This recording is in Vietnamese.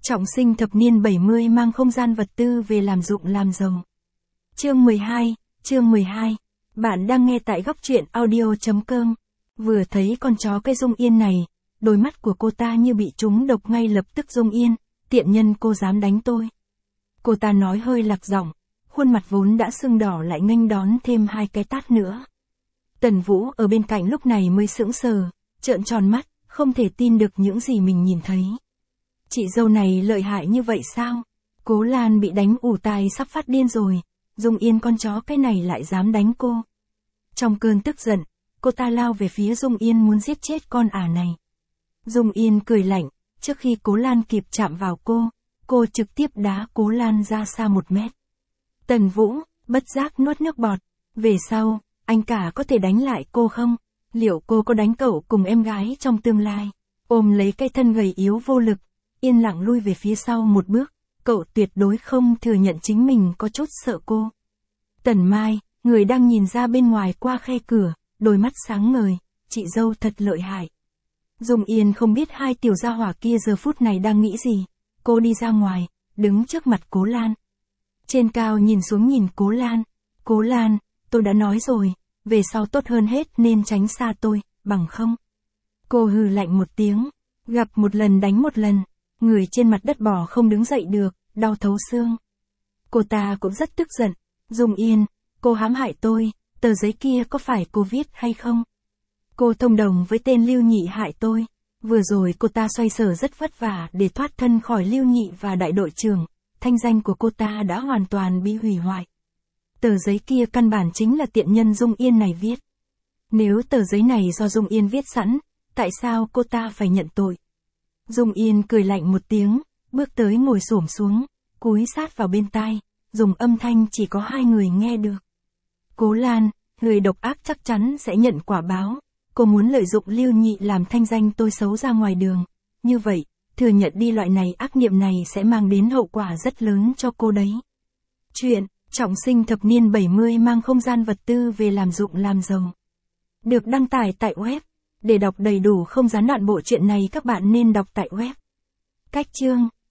Trọng sinh thập niên 70 mang không gian vật tư về làm dụng làm giàu. Chương 12. Bạn đang nghe tại góc truyện audio.com. Vừa thấy con chó cái Dung Yên này, đôi mắt của cô ta như bị trúng độc ngay lập tức. Dung Yên, tiện nhân cô dám đánh tôi. Cô ta nói hơi lạc giọng, khuôn mặt vốn đã sưng đỏ lại nghênh đón thêm 2 cái tát nữa. Tần Vũ ở bên cạnh lúc này mới sững sờ, trợn tròn mắt, không thể tin được những gì mình nhìn thấy. Chị dâu này lợi hại như vậy sao? Cố Lan bị đánh ù tai sắp phát điên rồi, Dung Yên con chó cái này lại dám đánh cô. Trong cơn tức giận, cô ta lao về phía Dung Yên muốn giết chết con ả này. Dung Yên cười lạnh, trước khi Cố Lan kịp chạm vào cô trực tiếp đá Cố Lan ra xa 1 mét. Tần Vũ, bất giác nuốt nước bọt, về sau, anh cả có thể đánh lại cô không? Liệu cô có đánh cậu cùng em gái trong tương lai? Ôm lấy cái thân gầy yếu vô lực, yên lặng lui về phía sau 1 bước, cậu tuyệt đối không thừa nhận chính mình có chút sợ cô. Tần Mai, người đang nhìn ra bên ngoài qua khe cửa, đôi mắt sáng ngời, chị dâu thật lợi hại. Dung Yên không biết 2 tiểu gia hỏa kia giờ phút này đang nghĩ gì, cô đi ra ngoài, đứng trước mặt Cố Lan. Trên cao nhìn xuống nhìn Cố Lan, tôi đã nói rồi, về sau tốt hơn hết nên tránh xa tôi, bằng không. Cô hừ lạnh một tiếng, gặp một lần đánh một lần, người trên mặt đất bò không đứng dậy được, đau thấu xương. Cô ta cũng rất tức giận, Dung Yên, cô hãm hại tôi, tờ giấy kia có phải cô viết hay không? Cô thông đồng với tên Lưu Nhị hại tôi, vừa rồi cô ta xoay sở rất vất vả để thoát thân khỏi Lưu Nhị và đại đội trưởng, thanh danh của cô ta đã hoàn toàn bị hủy hoại. Tờ giấy kia căn bản chính là tiện nhân Dung Yên này viết. Nếu tờ giấy này do Dung Yên viết sẵn, tại sao cô ta phải nhận tội? Dung Yên cười lạnh một tiếng, bước tới ngồi xổm xuống, cúi sát vào bên tai, dùng âm thanh chỉ có 2 người nghe được. Cố Lan, người độc ác chắc chắn sẽ nhận quả báo, cô muốn lợi dụng Lưu Nhị làm thanh danh tôi xấu ra ngoài đường, như vậy, thừa nhận đi loại này ác niệm này sẽ mang đến hậu quả rất lớn cho cô đấy. Chuyện, trọng sinh thập niên 70 mang không gian vật tư về làm dụng làm giàu. Được đăng tải tại web. Để đọc đầy đủ không gián đoạn bộ truyện này các bạn nên đọc tại web. Cách chương